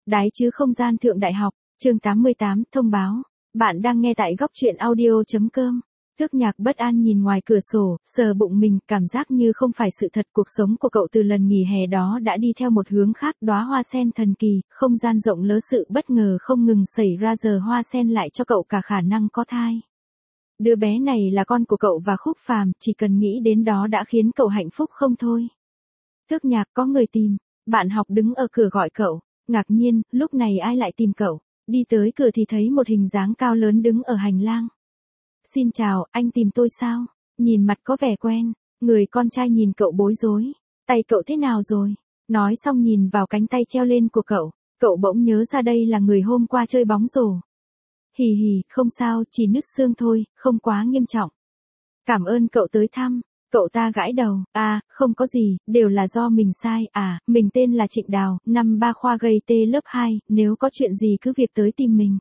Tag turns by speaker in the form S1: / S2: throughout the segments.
S1: Đái chứ không gian thượng đại học, chương 88, thông báo. Bạn đang nghe tại góc truyện audio.com. Thước Nhạc bất an nhìn ngoài cửa sổ, sờ bụng mình, cảm giác như không phải sự thật. Cuộc sống của cậu từ lần nghỉ hè đó đã đi theo một hướng khác. Đóa hoa sen thần kỳ, không gian rộng lớn, sự bất ngờ không ngừng xảy ra, giờ hoa sen lại cho cậu cả khả năng có thai. Đứa bé này là con của cậu và Khúc Phàm, chỉ cần nghĩ đến đó đã khiến cậu hạnh phúc không thôi. Thước Nhạc, có người tìm. Bạn học đứng ở cửa gọi cậu. Ngạc nhiên, lúc này ai lại tìm cậu? Đi tới cửa thì thấy một hình dáng cao lớn đứng ở hành lang. Xin chào, anh tìm tôi sao? Nhìn mặt có vẻ quen. Người con trai nhìn cậu bối rối. Tay cậu thế nào rồi? Nói xong nhìn vào cánh tay treo lên của cậu. Cậu bỗng nhớ ra đây là người hôm qua chơi bóng rổ. Hì hì, không sao, chỉ nứt xương thôi, không quá nghiêm trọng. Cảm ơn cậu tới thăm. Cậu ta gãi đầu, không có gì, đều là do mình sai, mình tên là Trịnh Đào, năm 3 khoa gây tê lớp 2, nếu có chuyện gì cứ việc tới tìm mình.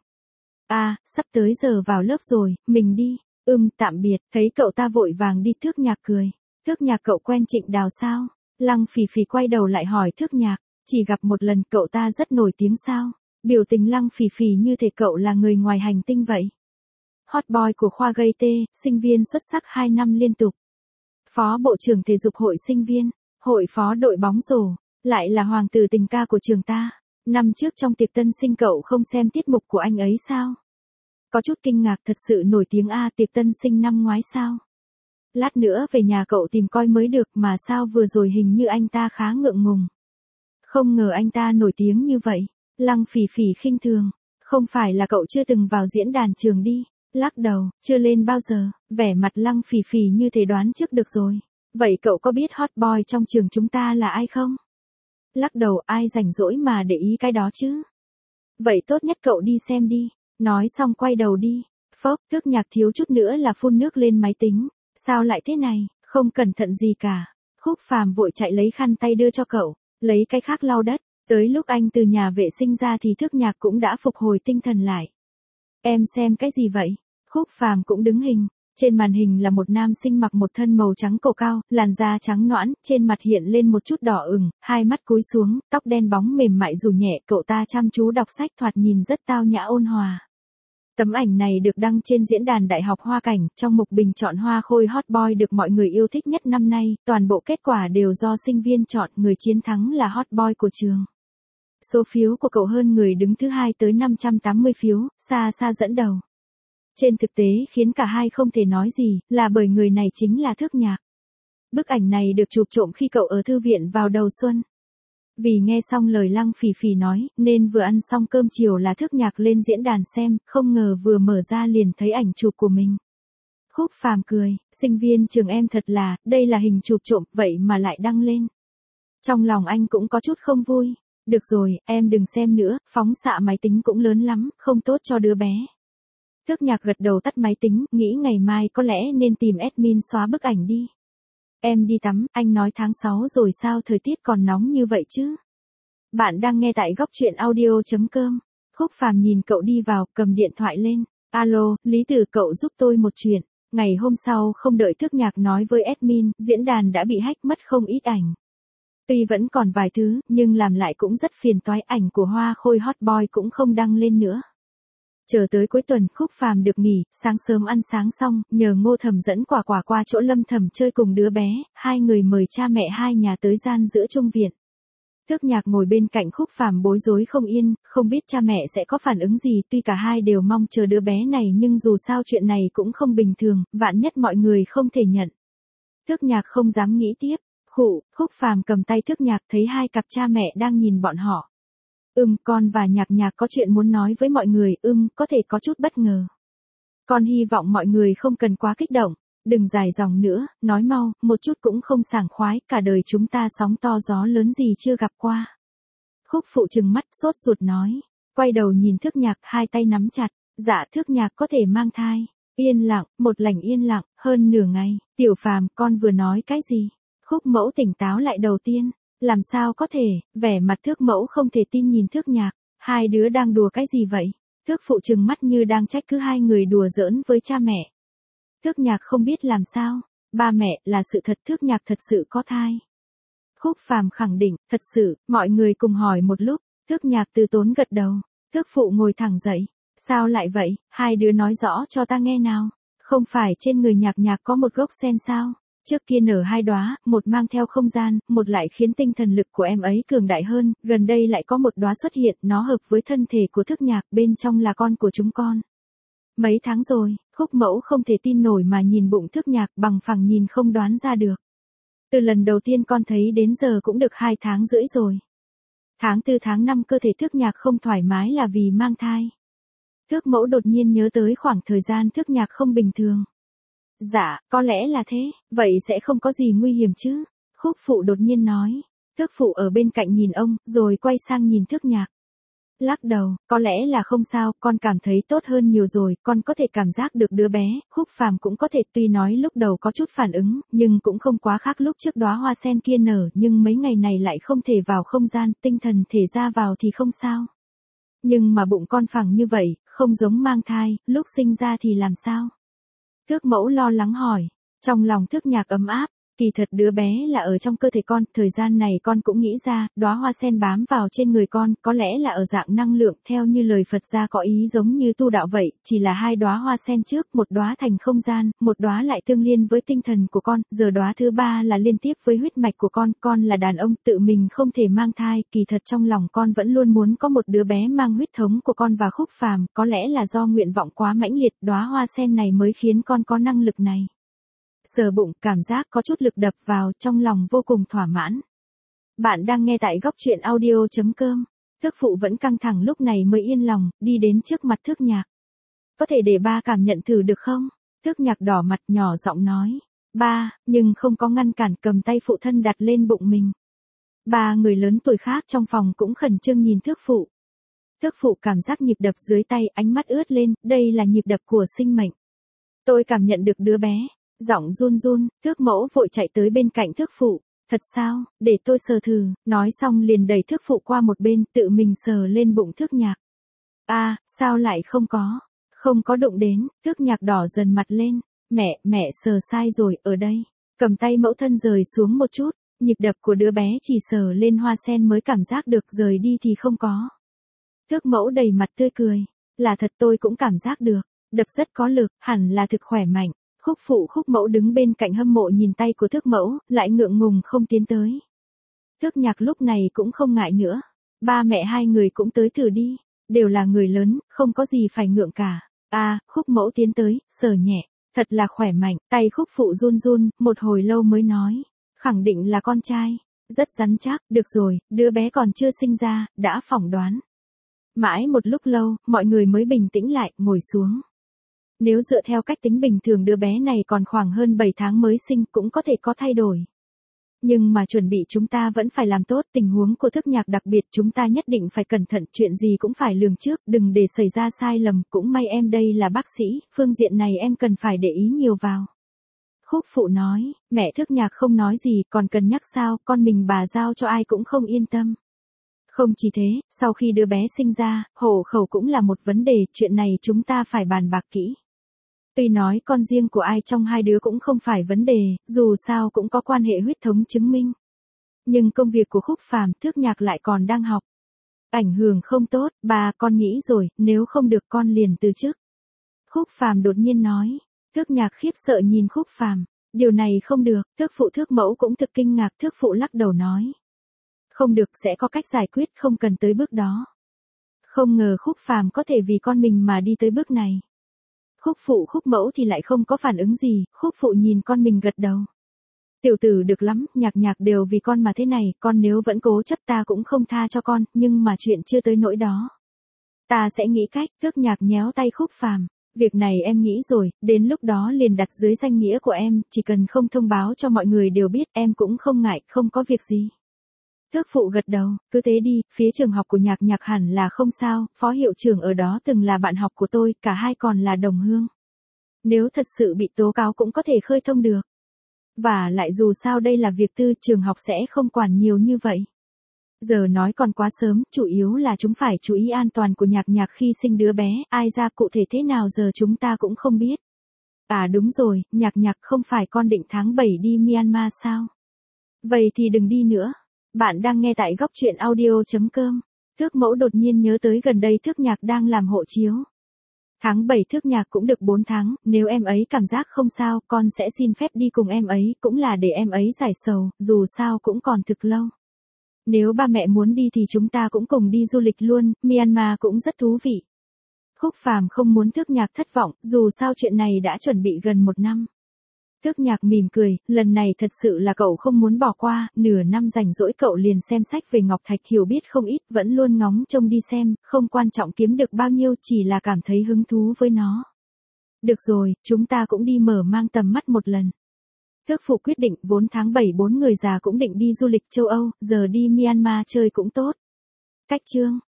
S1: Sắp tới giờ vào lớp rồi, mình đi, tạm biệt, thấy cậu ta vội vàng đi. Thước Nhạc cười, Thước Nhạc, cậu quen Trịnh Đào sao? Lăng Phỉ Phỉ quay đầu lại hỏi Thước Nhạc, chỉ gặp một lần, cậu ta rất nổi tiếng sao? Biểu tình Lăng Phỉ Phỉ như thể cậu là người ngoài hành tinh vậy. Hot boy của khoa gây tê, sinh viên xuất sắc 2 năm liên tục. Phó bộ trưởng thể dục hội sinh viên, hội phó đội bóng rổ, lại là hoàng tử tình ca của trường ta. Năm trước trong tiệc tân sinh cậu không xem tiết mục của anh ấy sao? Có chút kinh ngạc, thật sự nổi tiếng tiệc tân sinh năm ngoái sao? Lát nữa về nhà cậu tìm coi mới được, mà sao vừa rồi hình như anh ta khá ngượng ngùng. Không ngờ anh ta nổi tiếng như vậy. Lăng Phỉ Phỉ khinh thường, không phải là cậu chưa từng vào diễn đàn trường đi? Lắc đầu, chưa lên bao giờ. Vẻ mặt Lăng Phỉ Phỉ như thể đoán trước được rồi. Vậy cậu có biết hot boy trong trường chúng ta là ai không? Lắc đầu, ai rảnh rỗi mà để ý cái đó chứ. Vậy tốt nhất cậu đi xem đi. Nói xong quay đầu đi. Phốc, Thước Nhạc thiếu chút nữa là phun nước lên máy tính. Sao lại thế này, không cẩn thận gì cả. Khúc Phàm vội chạy lấy khăn tay đưa cho cậu, lấy cái khác lau đất. Tới lúc anh từ nhà vệ sinh ra thì Thước Nhạc cũng đã phục hồi tinh thần lại. Em xem cái gì vậy? Khúc Phàm cũng đứng hình. Trên màn hình là một nam sinh mặc một thân màu trắng cổ cao, làn da trắng nõn, trên mặt hiện lên một chút đỏ ửng, hai mắt cúi xuống, tóc đen bóng mềm mại rủ nhẹ, cậu ta chăm chú đọc sách, thoạt nhìn rất tao nhã ôn hòa. Tấm ảnh này được đăng trên diễn đàn Đại học Hoa Cảnh, trong mục bình chọn hoa khôi hot boy được mọi người yêu thích nhất năm nay, toàn bộ kết quả đều do sinh viên chọn, người chiến thắng là hot boy của trường. Số phiếu của cậu hơn người đứng thứ hai tới 580 phiếu, xa xa dẫn đầu. Trên thực tế khiến cả hai không thể nói gì, là bởi người này chính là Thước Nhạc. Bức ảnh này được chụp trộm khi cậu ở thư viện vào đầu xuân. Vì nghe xong lời Lăng Phỉ Phỉ nói, nên vừa ăn xong cơm chiều là Thước Nhạc lên diễn đàn xem, không ngờ vừa mở ra liền thấy ảnh chụp của mình. Khúc Phàm cười, sinh viên trường em thật là, đây là hình chụp trộm, vậy mà lại đăng lên. Trong lòng anh cũng có chút không vui. Được rồi, em đừng xem nữa, phóng xạ máy tính cũng lớn lắm, không tốt cho đứa bé. Thước Nhạc gật đầu tắt máy tính, nghĩ ngày mai có lẽ nên tìm admin xóa bức ảnh đi. Em đi tắm, anh nói tháng 6 rồi sao thời tiết còn nóng như vậy chứ? Bạn đang nghe tại góc truyện audio.com. Khúc Phàm nhìn cậu đi vào, cầm điện thoại lên. Alo, Lý Tử, cậu giúp tôi một chuyện. Ngày hôm sau không đợi Thước Nhạc nói với admin, diễn đàn đã bị hack, mất không ít ảnh. Tuy vẫn còn vài thứ, nhưng làm lại cũng rất phiền toái, ảnh của hoa khôi hot boy cũng không đăng lên nữa. Chờ tới cuối tuần, Khúc Phàm được nghỉ, sáng sớm ăn sáng xong, nhờ Ngô Thẩm dẫn Quả Quả qua chỗ Lâm Thẩm chơi cùng đứa bé, hai người mời cha mẹ hai nhà tới gian giữa chung viện. Thước Nhạc ngồi bên cạnh Khúc Phàm bối rối không yên, không biết cha mẹ sẽ có phản ứng gì, tuy cả hai đều mong chờ đứa bé này nhưng dù sao chuyện này cũng không bình thường, vạn nhất mọi người không thể nhận. Thước Nhạc không dám nghĩ tiếp. Khúc Phàm cầm tay Thước Nhạc, thấy hai cặp cha mẹ đang nhìn bọn họ. Con và Nhạc Nhạc có chuyện muốn nói với mọi người, có thể có chút bất ngờ. Con hy vọng mọi người không cần quá kích động, đừng dài dòng nữa, nói mau, một chút cũng không sảng khoái, cả đời chúng ta sóng to gió lớn gì chưa gặp qua. Khúc Phụ trừng mắt sốt ruột nói, quay đầu nhìn Thước Nhạc, hai tay nắm chặt, dạ Thước Nhạc có thể mang thai. Yên lặng, một lảnh yên lặng, hơn nửa ngày, Tiểu Phàm, con vừa nói cái gì? Khúc Mẫu tỉnh táo lại đầu tiên, làm sao có thể, vẻ mặt Thước Mẫu không thể tin nhìn Thước Nhạc, hai đứa đang đùa cái gì vậy? Thước Phụ trừng mắt như đang trách cứ hai người đùa giỡn với cha mẹ. Thước Nhạc không biết làm sao, ba mẹ, là sự thật, Thước Nhạc thật sự có thai. Khúc Phàm khẳng định, thật sự, mọi người cùng hỏi một lúc, Thước Nhạc từ tốn gật đầu. Thước phụ ngồi thẳng dậy. Sao lại vậy, hai đứa nói rõ cho ta nghe nào. Không phải trên người Nhạc Nhạc có một gốc sen sao? Trước kia nở hai đóa, một mang theo không gian, một lại khiến tinh thần lực của em ấy cường đại hơn, gần đây lại có một đóa xuất hiện, nó hợp với thân thể của Thước Nhạc, bên trong là con của chúng con. Mấy tháng rồi, Khúc Mẫu không thể tin nổi mà nhìn bụng Thước Nhạc, bằng phẳng nhìn không đoán ra được. Từ lần đầu tiên con thấy đến giờ cũng được 2 tháng rưỡi rồi. Tháng 4 tháng 5 cơ thể Thước Nhạc không thoải mái là vì mang thai. Thước Mẫu đột nhiên nhớ tới khoảng thời gian Thước Nhạc không bình thường. Dạ, có lẽ là thế, vậy sẽ không có gì nguy hiểm chứ? Khúc phụ đột nhiên nói. Thước phụ ở bên cạnh nhìn ông, rồi quay sang nhìn Thước Nhạc. Lắc đầu, có lẽ là không sao, con cảm thấy tốt hơn nhiều rồi, con có thể cảm giác được đứa bé. Khúc Phàm cũng có thể, tuy nói lúc đầu có chút phản ứng, nhưng cũng không quá khác lúc trước đóa hoa sen kia nở, nhưng mấy ngày này lại không thể vào không gian, tinh thần thể ra vào thì không sao. Nhưng mà bụng con phẳng như vậy, không giống mang thai, lúc sinh ra thì làm sao? Thước Mẫu lo lắng hỏi. Trong lòng Thước Nhạc ấm áp, kỳ thật đứa bé là ở trong cơ thể con, thời gian này con cũng nghĩ ra, đóa hoa sen bám vào trên người con, có lẽ là ở dạng năng lượng, theo như lời Phật gia có ý giống như tu đạo vậy, chỉ là 2 đóa hoa sen trước, một đóa thành không gian, một đóa lại tương liên với tinh thần của con, giờ đóa thứ 3 là liên tiếp với huyết mạch của con là đàn ông, tự mình không thể mang thai, kỳ thật trong lòng con vẫn luôn muốn có một đứa bé mang huyết thống của con và Khúc Phàm, có lẽ là do nguyện vọng quá mãnh liệt, đóa hoa sen này mới khiến con có năng lực này. Sờ bụng, cảm giác có chút lực đập vào, trong lòng vô cùng thỏa mãn. Bạn đang nghe tại góc truyện audio.com. Thước phụ vẫn căng thẳng lúc này mới yên lòng, đi đến trước mặt Thước Nhạc. Có thể để ba cảm nhận thử được không? Thước Nhạc đỏ mặt nhỏ giọng nói. Ba, nhưng không có ngăn cản, cầm tay phụ thân đặt lên bụng mình. Ba người lớn tuổi khác trong phòng cũng khẩn trương nhìn Thước phụ. Thước phụ cảm giác nhịp đập dưới tay, ánh mắt ướt lên, đây là nhịp đập của sinh mệnh. Tôi cảm nhận được đứa bé. Giọng run run, Thước Mẫu vội chạy tới bên cạnh Thước phụ. Thật sao, để tôi sờ thử, nói xong liền đẩy Thước phụ qua một bên, tự mình sờ lên bụng Thước Nhạc. Sao lại không có? Không có đụng đến, Thước Nhạc đỏ dần mặt lên. Mẹ sờ sai rồi, ở đây. Cầm tay mẫu thân rời xuống một chút, nhịp đập của đứa bé chỉ sờ lên hoa sen mới cảm giác được, rời đi thì không có. Thước Mẫu đầy mặt tươi cười. Là thật, tôi cũng cảm giác được, đập rất có lực, hẳn là thực khỏe mạnh. Khúc phụ Khúc Mẫu đứng bên cạnh hâm mộ nhìn tay của Thước Mẫu, lại ngượng ngùng không tiến tới. Thước Nhạc lúc này cũng không ngại nữa. Ba mẹ hai người cũng tới thử đi. Đều là người lớn, không có gì phải ngượng cả. Khúc Mẫu tiến tới, sờ nhẹ. Thật là khỏe mạnh, tay Khúc phụ run run, một hồi lâu mới nói. Khẳng định là con trai. Rất rắn chắc, được rồi, đứa bé còn chưa sinh ra, đã phỏng đoán. Mãi một lúc lâu, mọi người mới bình tĩnh lại, ngồi xuống. Nếu dựa theo cách tính bình thường đứa bé này còn khoảng hơn 7 tháng mới sinh cũng có thể có thay đổi. Nhưng mà chuẩn bị chúng ta vẫn phải làm tốt, tình huống của Thước Nhạc đặc biệt chúng ta nhất định phải cẩn thận, chuyện gì cũng phải lường trước, đừng để xảy ra sai lầm, cũng may em đây là bác sĩ, phương diện này em cần phải để ý nhiều vào. Khúc phụ nói, mẹ Thước Nhạc không nói gì, còn cần nhắc sao, con mình bà giao cho ai cũng không yên tâm. Không chỉ thế, sau khi đứa bé sinh ra, hộ khẩu cũng là một vấn đề, chuyện này chúng ta phải bàn bạc kỹ. Tuy nói con riêng của ai trong hai đứa cũng không phải vấn đề, dù sao cũng có quan hệ huyết thống chứng minh. Nhưng công việc của Khúc Phàm, Thước Nhạc lại còn đang học. Ảnh hưởng không tốt, bà con nghĩ rồi, nếu không được con liền từ chức. Khúc Phàm đột nhiên nói. Thước Nhạc khiếp sợ nhìn Khúc Phàm. Điều này không được, Thước phụ Thước Mẫu cũng thực kinh ngạc, Thước phụ lắc đầu nói. Không được, sẽ có cách giải quyết, không cần tới bước đó. Không ngờ Khúc Phàm có thể vì con mình mà đi tới bước này. Khúc phụ Khúc Mẫu thì lại không có phản ứng gì, Khúc phụ nhìn con mình gật đầu. Tiểu tử được lắm, Nhạc đều vì con mà thế này, con nếu vẫn cố chấp ta cũng không tha cho con, nhưng mà chuyện chưa tới nỗi đó. Ta sẽ nghĩ cách, Thước Nhạc nhéo tay Khúc Phàm. Việc này em nghĩ rồi, đến lúc đó liền đặt dưới danh nghĩa của em, chỉ cần không thông báo cho mọi người đều biết, em cũng không ngại, không có việc gì. Thước phụ gật đầu, cứ thế đi, phía trường học của Nhạc hẳn là không sao, phó hiệu trưởng ở đó từng là bạn học của tôi, cả hai còn là đồng hương. Nếu thật sự bị tố cáo cũng có thể khơi thông được. Và lại dù sao đây là việc tư, trường học sẽ không quản nhiều như vậy. Giờ nói còn quá sớm, chủ yếu là chúng phải chú ý an toàn của Nhạc khi sinh đứa bé, ai ra cụ thể thế nào giờ chúng ta cũng không biết. Đúng rồi, Nhạc không phải con định tháng 7 đi Myanmar sao? Vậy thì đừng đi nữa. Bạn đang nghe tại góc truyện audio.com. Thước mẫu đột nhiên nhớ tới gần đây Thước Nhạc đang làm hộ chiếu. Tháng 7 Thước Nhạc cũng được 4 tháng, nếu em ấy cảm giác không sao, con sẽ xin phép đi cùng em ấy, cũng là để em ấy giải sầu, dù sao cũng còn thực lâu. Nếu ba mẹ muốn đi thì chúng ta cũng cùng đi du lịch luôn, Myanmar cũng rất thú vị. Khúc Phàm không muốn Thước Nhạc thất vọng, dù sao chuyện này đã chuẩn bị gần 1 năm. Thước Nhạc mỉm cười, lần này thật sự là cậu không muốn bỏ qua, nửa năm rảnh rỗi cậu liền xem sách về Ngọc Thạch hiểu biết không ít, vẫn luôn ngóng trông đi xem, không quan trọng kiếm được bao nhiêu, chỉ là cảm thấy hứng thú với nó. Được rồi, chúng ta cũng đi mở mang tầm mắt một lần. Thước Phụ quyết định, vốn tháng 7 4 người già cũng định đi du lịch châu Âu, giờ đi Myanmar chơi cũng tốt. Cách chương